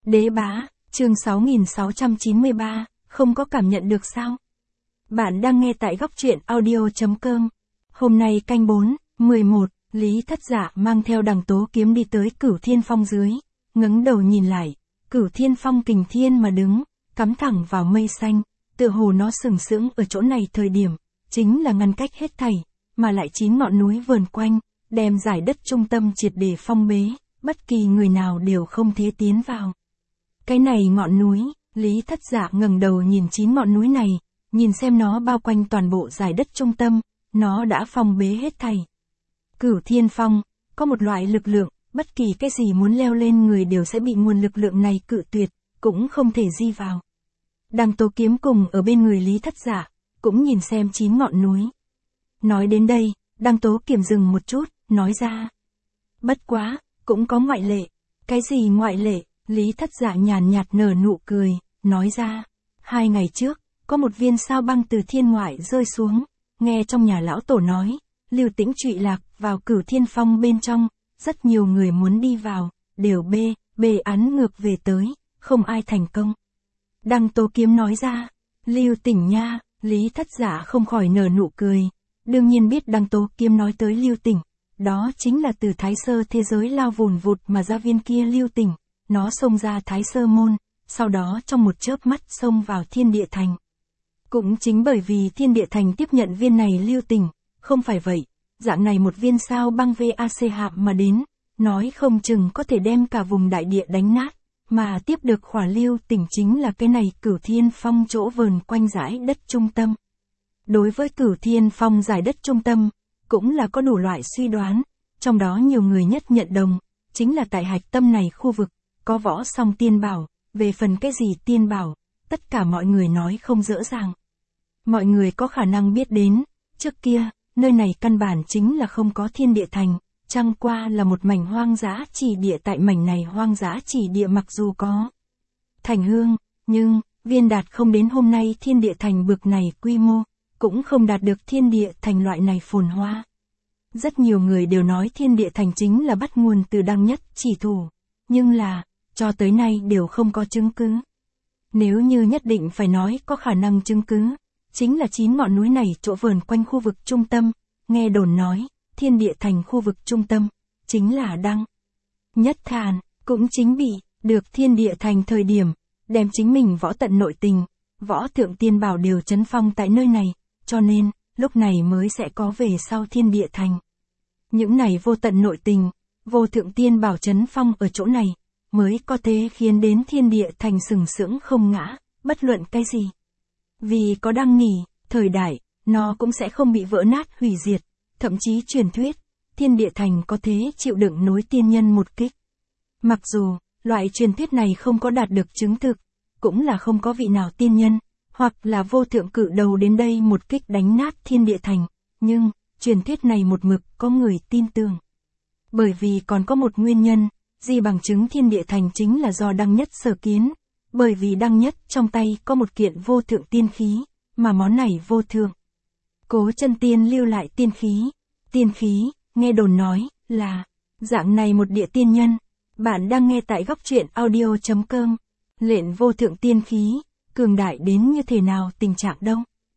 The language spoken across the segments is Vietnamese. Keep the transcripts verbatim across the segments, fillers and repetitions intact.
Đế bá, chương sáu nghìn sáu trăm chín mươi ba, không có cảm nhận được sao? Bạn đang nghe tại góc truyện audio.com. Hôm nay canh bốn, mười một, Lý Thất Dạ mang theo Đằng Tố Kiếm đi tới Cửu Thiên Phong dưới, ngẩng đầu nhìn lại, Cửu Thiên Phong kình thiên mà đứng, cắm thẳng vào mây xanh, tựa hồ nó sừng sững ở chỗ này thời điểm, chính là ngăn cách hết thảy, mà lại chín ngọn núi vờn quanh, đem giải đất trung tâm triệt để phong bế, bất kỳ người nào đều không thể tiến vào. Cái này ngọn núi, Lý Thất Dạ ngẩng đầu nhìn chín ngọn núi này, nhìn xem nó bao quanh toàn bộ giải đất trung tâm, nó đã phong bế hết thảy. Cửu Thiên Phong, có một loại lực lượng, bất kỳ cái gì muốn leo lên người đều sẽ bị nguồn lực lượng này cự tuyệt, cũng không thể di vào. Đằng Tố Kiếm cùng ở bên người Lý Thất Dạ, cũng nhìn xem chín ngọn núi. Nói đến đây, Đằng Tố Kiếm dừng một chút, nói ra. Bất quá, cũng có ngoại lệ. Cái gì ngoại lệ? Lý Thất Dạ nhàn nhạt nở nụ cười, nói ra. Hai ngày trước, có một viên sao băng từ thiên ngoại rơi xuống, nghe trong nhà lão tổ nói, Lưu Tĩnh trụy lạc vào Cửu Thiên Phong bên trong, rất nhiều người muốn đi vào, đều bê, bê án ngược về tới, không ai thành công. Đằng Tố Kiếm nói ra, Lưu Tĩnh nha, Lý Thất Dạ không khỏi nở nụ cười, đương nhiên biết Đằng Tố Kiếm nói tới Lưu Tĩnh, đó chính là từ Thái Sơ thế giới lao vùn vụt mà ra viên kia Lưu Tĩnh, nó xông ra Thái Sơ môn, sau đó trong một chớp mắt xông vào Thiên Địa Thành. Cũng chính bởi vì Thiên Địa Thành tiếp nhận viên này Lưu Tĩnh, không phải vậy, dạng này một viên sao băng vác hạm mà đến, nói không chừng có thể đem cả vùng đại địa đánh nát, mà tiếp được khỏa Lưu Tĩnh chính là cái này Cửu Thiên Phong chỗ vờn quanh giải đất trung tâm. Đối với Cửu Thiên Phong giải đất trung tâm, cũng là có đủ loại suy đoán, trong đó nhiều người nhất nhận đồng, chính là tại hạch tâm này khu vực, có võ song tiên bảo, về phần cái gì tiên bảo, tất cả mọi người nói không dễ dàng. Mọi người có khả năng biết đến, trước kia, nơi này căn bản chính là không có Thiên Địa Thành, chẳng qua là một mảnh hoang dã chỉ địa, tại mảnh này hoang dã chỉ địa mặc dù có thành hương, nhưng, viên đạt không đến hôm nay Thiên Địa Thành bực này quy mô, cũng không đạt được Thiên Địa Thành loại này phồn hoa. Rất nhiều người đều nói Thiên Địa Thành chính là bắt nguồn từ Đăng Nhất Chỉ Thủ, nhưng là, cho tới nay đều không có chứng cứ. Nếu như nhất định phải nói có khả năng chứng cứ, chính là chín ngọn núi này chỗ vờn quanh khu vực trung tâm, nghe đồn nói, Thiên Địa Thành khu vực trung tâm, chính là Đăng Nhất Thàn, cũng chính bị, được Thiên Địa Thành thời điểm, đem chính mình võ tận nội tình, võ thượng tiên bảo đều trấn phong tại nơi này, cho nên, lúc này mới sẽ có về sau Thiên Địa Thành. Những này vô tận nội tình, vô thượng tiên bảo trấn phong ở chỗ này, mới có thể khiến đến Thiên Địa Thành sừng sững không ngã, bất luận cái gì. Vì có Đăng nghỉ, thời đại, nó cũng sẽ không bị vỡ nát hủy diệt, thậm chí truyền thuyết, Thiên Địa Thành có thể chịu đựng nối tiên nhân một kích. Mặc dù, loại truyền thuyết này không có đạt được chứng thực, cũng là không có vị nào tiên nhân, hoặc là vô thượng cự đầu đến đây một kích đánh nát Thiên Địa Thành, nhưng, truyền thuyết này một mực có người tin tưởng. Bởi vì còn có một nguyên nhân, gì bằng chứng Thiên Địa Thành chính là do Đăng Nhất sở kiến, bởi vì Đăng Nhất trong tay có một kiện vô thượng tiên khí, mà món này vô thượng. Cố Chân Tiên lưu lại tiên khí, tiên khí, nghe đồn nói, là, dạng này một địa tiên nhân. Bạn đang nghe tại góc truyện audio.com, lệnh vô thượng tiên khí, cường đại đến như thế nào tình trạng đâu.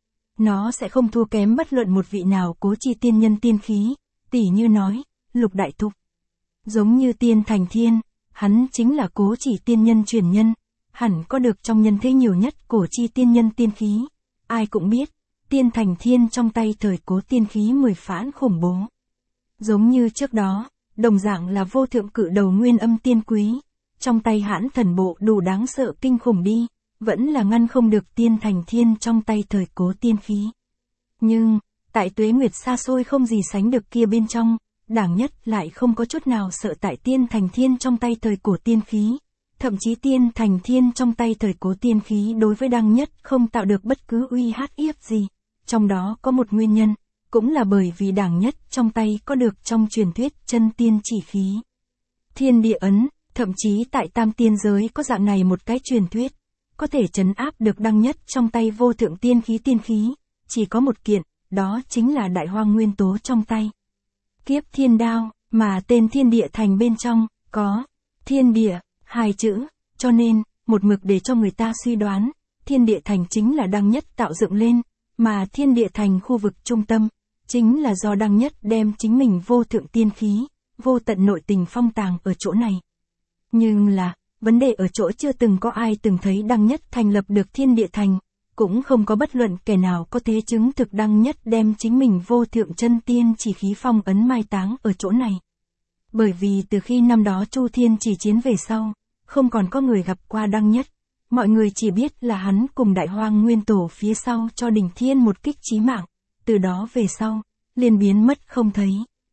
Nó sẽ không thua kém bất luận một vị nào Cố Chi tiên nhân tiên khí, tỉ như nói, Lục Đại Thục. Giống như Tiên Thành Thiên, hắn chính là Cố Chỉ tiên nhân truyền nhân, hẳn có được trong nhân thế nhiều nhất Cố Chi tiên nhân tiên khí. Ai cũng biết, Tiên Thành Thiên trong tay thời Cố tiên khí mười phản khủng bố. Giống như trước đó, đồng dạng là vô thượng cự đầu nguyên âm tiên quý, trong tay hãn thần bộ đủ đáng sợ kinh khủng đi, vẫn là ngăn không được Tiên Thành Thiên trong tay thời Cố tiên khí. Nhưng, tại tuế nguyệt xa xôi không gì sánh được kia bên trong, Đảng Nhất lại không có chút nào sợ tại Tiên Thành Thiên trong tay thời Cổ tiên khí, thậm chí Tiên Thành Thiên trong tay thời Cố tiên khí đối với Đăng Nhất không tạo được bất cứ uy hiếp gì, trong đó có một nguyên nhân, cũng là bởi vì Đảng Nhất trong tay có được trong truyền thuyết chân tiên chỉ khí. Thiên Địa Ấn, thậm chí tại Tam Tiên giới có dạng này một cái truyền thuyết, có thể trấn áp được Đăng Nhất trong tay vô thượng tiên khí tiên khí, chỉ có một kiện, đó chính là Đại Hoang Nguyên Tố trong tay. Kiếp Thiên Đao, mà tên Thiên Địa Thành bên trong, có Thiên Địa, hai chữ, Cho nên, một mực để cho người ta suy đoán, Thiên Địa Thành chính là Đăng Nhất tạo dựng lên, mà Thiên Địa Thành khu vực trung tâm, chính là do Đăng Nhất đem chính mình vô thượng tiên khí, vô tận nội tình phong tàng ở chỗ này. Nhưng là, vấn đề ở chỗ chưa từng có ai từng thấy Đăng Nhất thành lập được Thiên Địa Thành, cũng không có bất luận kẻ nào có thể chứng thực Đăng Nhất đem chính mình vô thượng chân tiên chỉ khí phong ấn mai táng ở chỗ này. Bởi vì từ khi năm đó Chu Thiên chỉ chiến về sau, không còn có người gặp qua Đăng Nhất, mọi người chỉ biết là hắn cùng Đại Hoang Nguyên Tổ phía sau cho Đỉnh Thiên một kích chí mạng, từ đó về sau, liền biến mất không thấy.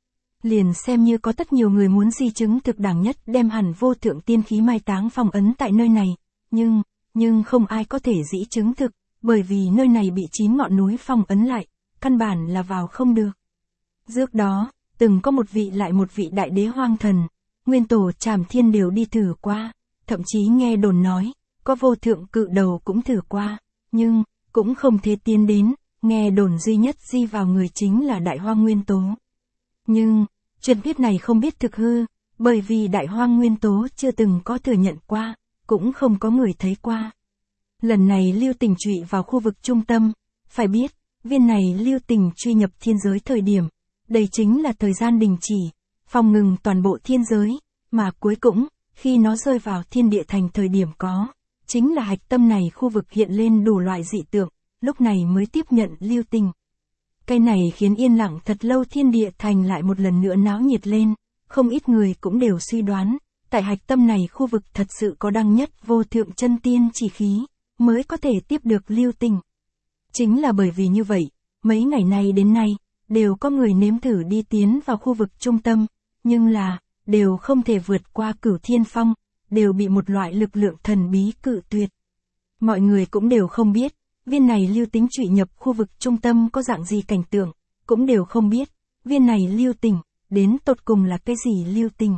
Liền xem như có rất nhiều người muốn di chứng thực Đăng Nhất đem hẳn vô thượng tiên khí mai táng phong ấn tại nơi này, nhưng, nhưng không ai có thể dĩ chứng thực, bởi vì nơi này bị chín ngọn núi phong ấn lại, căn bản là vào không được. Trước đó, từng có một vị lại một vị đại đế hoang thần, Nguyên Tổ Trảm Thiên đều đi thử qua, thậm chí nghe đồn nói, có vô thượng cự đầu cũng thử qua, nhưng, cũng không thể tiến đến, nghe đồn duy nhất di vào người chính là Đại Hoang Nguyên Tố. Nhưng, truyền thuyết này không biết thực hư, bởi vì Đại Hoang Nguyên Tố chưa từng có thừa nhận qua, cũng không có người thấy qua. Lần này Lưu Tình trụy vào khu vực trung tâm, phải biết, viên này Lưu Tình truy nhập thiên giới thời điểm, đây chính là thời gian đình chỉ, phòng ngừng toàn bộ thiên giới, mà cuối cùng, khi nó rơi vào Thiên Địa Thành thời điểm có, chính là hạch tâm này khu vực hiện lên đủ loại dị tượng, lúc này mới tiếp nhận Lưu Tình. Cái này khiến yên lặng thật lâu Thiên Địa Thành lại một lần nữa náo nhiệt lên, không ít người cũng đều suy đoán, tại hạch tâm này khu vực thật sự có Đăng Nhất vô thượng chân tiên chỉ khí, mới có thể tiếp được Lưu Tình. Chính là bởi vì như vậy, mấy ngày nay đến nay, đều có người nếm thử đi tiến vào khu vực trung tâm, nhưng là, đều không thể vượt qua Cửu Thiên Phong, đều bị một loại lực lượng thần bí cự tuyệt. Mọi người cũng đều không biết, viên này Lưu Tính trụy nhập khu vực trung tâm có dạng gì cảnh tượng, cũng đều không biết, viên này Lưu Tình, đến tột cùng là cái gì Lưu Tình.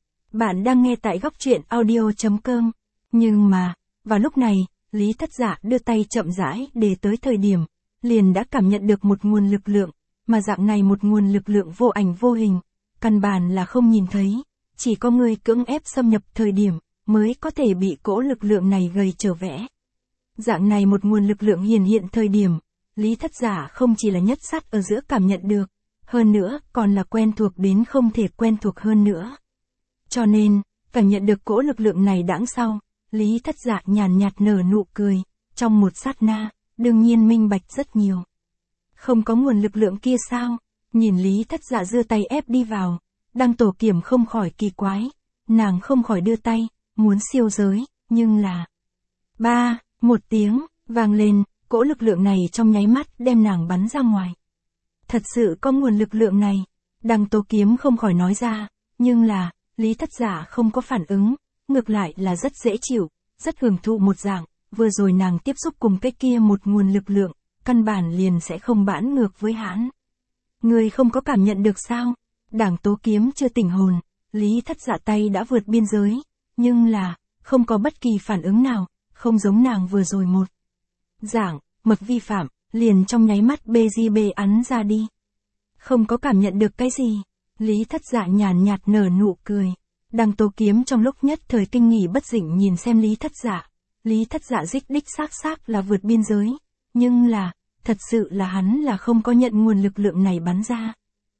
Bạn đang nghe tại góc truyện audio chấm com, nhưng mà, vào lúc này, Lý Thất Dạ đưa tay chậm rãi để tới thời điểm, liền đã cảm nhận được một nguồn lực lượng, mà dạng này một nguồn lực lượng vô ảnh vô hình, căn bản là không nhìn thấy, chỉ có người cưỡng ép xâm nhập thời điểm, mới có thể bị cỗ lực lượng này gây trở vẽ. Dạng này một nguồn lực lượng hiển hiện thời điểm, Lý Thất Dạ không chỉ là nhất sát ở giữa cảm nhận được, hơn nữa còn là quen thuộc đến không thể quen thuộc hơn nữa. Cho nên, cảm nhận được cỗ lực lượng này đãng sau, Lý Thất Dạ nhàn nhạt nở nụ cười, trong một sát na, đương nhiên minh bạch rất nhiều. Không có nguồn lực lượng kia sao? Nhìn Lý Thất Dạ giơ tay ép đi vào, Đăng Tổ Kiểm không khỏi kỳ quái, nàng không khỏi đưa tay, muốn siêu giới, nhưng là... Ba, một tiếng, vang lên, cỗ lực lượng này trong nháy mắt đem nàng bắn ra ngoài. Thật sự có nguồn lực lượng này, Đăng Tổ Kiếm không khỏi nói ra, nhưng là, Lý Thất Dạ không có phản ứng, ngược lại là rất dễ chịu, rất hưởng thụ một dạng, vừa rồi nàng tiếp xúc cùng cái kia một nguồn lực lượng, căn bản liền sẽ không bãn ngược với hãn. Người không có cảm nhận được sao? Đảng Tố Kiếm chưa tỉnh hồn, Lý Thất Dạ tay đã vượt biên giới, nhưng là, không có bất kỳ phản ứng nào, không giống nàng vừa rồi một dạng, mực vi phạm, liền trong nháy mắt bê di bê ắn ra đi. Không có cảm nhận được cái gì, Lý Thất Dạ nhàn nhạt nở nụ cười. Đăng Tố Kiếm trong lúc nhất thời kinh nghỉ bất dĩnh nhìn xem Lý Thất Dạ. Lý Thất Dạ dích đích xác xác là vượt biên giới, nhưng là, thật sự là hắn là không có nhận nguồn lực lượng này bắn ra.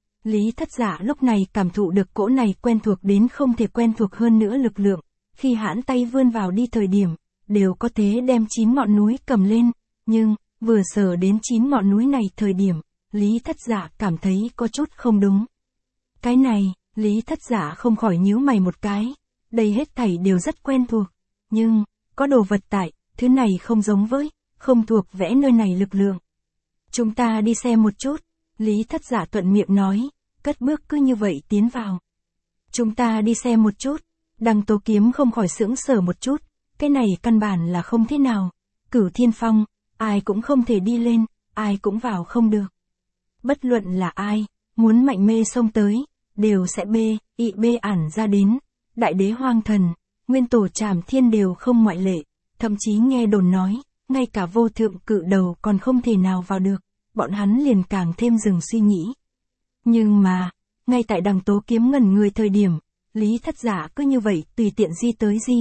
Lý Thất Dạ lúc này cảm thụ được cỗ này quen thuộc đến không thể quen thuộc hơn nữa lực lượng, khi hãn tay vươn vào đi thời điểm, đều có thể đem chín ngọn núi cầm lên, nhưng, vừa sờ đến chín ngọn núi này thời điểm, Lý Thất Dạ cảm thấy có chút không đúng. Cái này, Lý Thất Dạ không khỏi nhíu mày một cái, đây hết thảy đều rất quen thuộc, nhưng, có đồ vật tại, thứ này không giống với, không thuộc vẽ nơi này lực lượng. Chúng ta đi xem một chút, Lý Thất Dạ thuận miệng nói, cất bước cứ như vậy tiến vào. Chúng ta đi xem một chút, Đăng Tố Kiếm không khỏi sững sờ một chút, cái này căn bản là không thế nào, Cửu Thiên Phong, ai cũng không thể đi lên, ai cũng vào không được. Bất luận là ai, muốn mạnh mê xông tới, đều sẽ bê, ị bê ản ra đến, Đại Đế Hoang Thần, Nguyên Tổ Trảm Thiên đều không ngoại lệ, thậm chí nghe đồn nói, ngay cả vô thượng cự đầu còn không thể nào vào được, bọn hắn liền càng thêm dừng suy nghĩ. Nhưng mà, ngay tại Đăng Tố Kiếm ngẩn người thời điểm, Lý Thất Dạ cứ như vậy tùy tiện di tới di,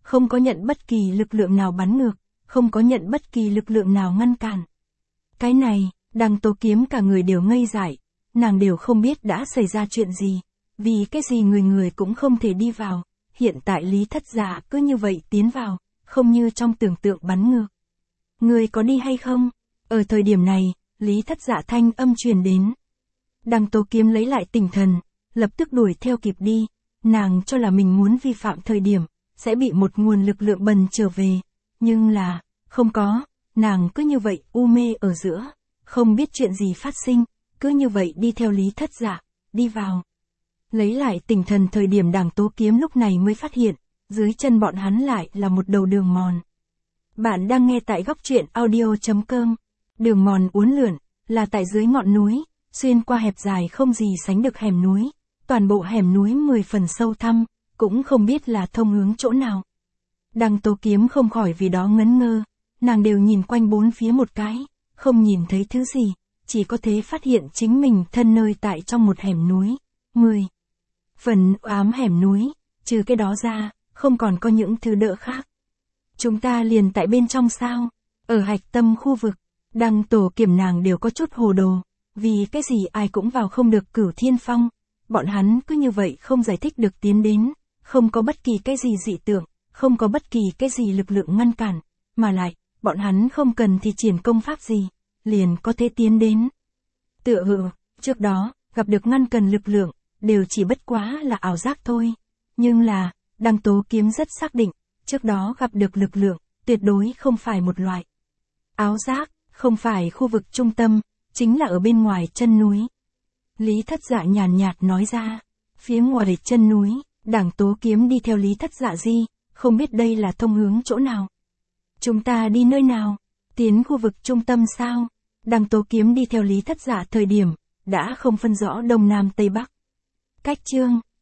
không có nhận bất kỳ lực lượng nào bắn ngược, không có nhận bất kỳ lực lượng nào ngăn cản. Cái này, Đằng Tố Kiếm cả người đều ngây dại, nàng đều không biết đã xảy ra chuyện gì, vì cái gì người người cũng không thể đi vào, hiện tại Lý Thất Dạ cứ như vậy tiến vào, không như trong tưởng tượng bắn ngược. Người có đi hay không? Ở thời điểm này, Lý Thất Dạ thanh âm truyền đến. Đằng Tố Kiếm lấy lại tinh thần, lập tức đuổi theo kịp đi, nàng cho là mình muốn vi phạm thời điểm, sẽ bị một nguồn lực lượng bần trở về, nhưng là, không có, nàng cứ như vậy u mê ở giữa, không biết chuyện gì phát sinh, cứ như vậy đi theo Lý Thất Dạ, đi vào. Lấy lại tinh thần thời điểm Đằng Tố Kiếm lúc này mới phát hiện, dưới chân bọn hắn lại là một đầu đường mòn. Bạn đang nghe tại góc truyện audio chấm com. Đường mòn uốn lượn, là tại dưới ngọn núi, xuyên qua hẹp dài không gì sánh được hẻm núi, toàn bộ hẻm núi mười phần sâu thăm, cũng không biết là thông hướng chỗ nào. Đằng Tố Kiếm không khỏi vì đó ngấn ngơ, nàng đều nhìn quanh bốn phía một cái, không nhìn thấy thứ gì, chỉ có thể phát hiện chính mình thân nơi tại trong một hẻm núi, mười phần ám hẻm núi, trừ cái đó ra, không còn có những thứ đỡ khác. Chúng ta liền tại bên trong sao? Ở hạch tâm khu vực, Đằng Tổ Kiểm nàng đều có chút hồ đồ, vì cái gì ai cũng vào không được Cửu Thiên Phong, bọn hắn cứ như vậy không giải thích được tiến đến, không có bất kỳ cái gì dị tượng, không có bất kỳ cái gì lực lượng ngăn cản, mà lại, bọn hắn không cần thì triển công pháp gì, liền có thể tiến đến. Tựa hự, trước đó, gặp được ngăn cản lực lượng, đều chỉ bất quá là ảo giác thôi, nhưng là, Đằng Tố Kiếm rất xác định, trước đó gặp được lực lượng, tuyệt đối không phải một loại ảo giác, không phải khu vực trung tâm, chính là ở bên ngoài chân núi. Lý Thất Dạ nhàn nhạt nói ra, phía ngoài chân núi, Đằng Tố Kiếm đi theo Lý Thất Dạ di, không biết đây là thông hướng chỗ nào. Chúng ta đi nơi nào? Tiến khu vực trung tâm sao? Đằng Tố Kiếm đi theo Lý Thất Dạ thời điểm, đã không phân rõ đông nam tây bắc. Cách chương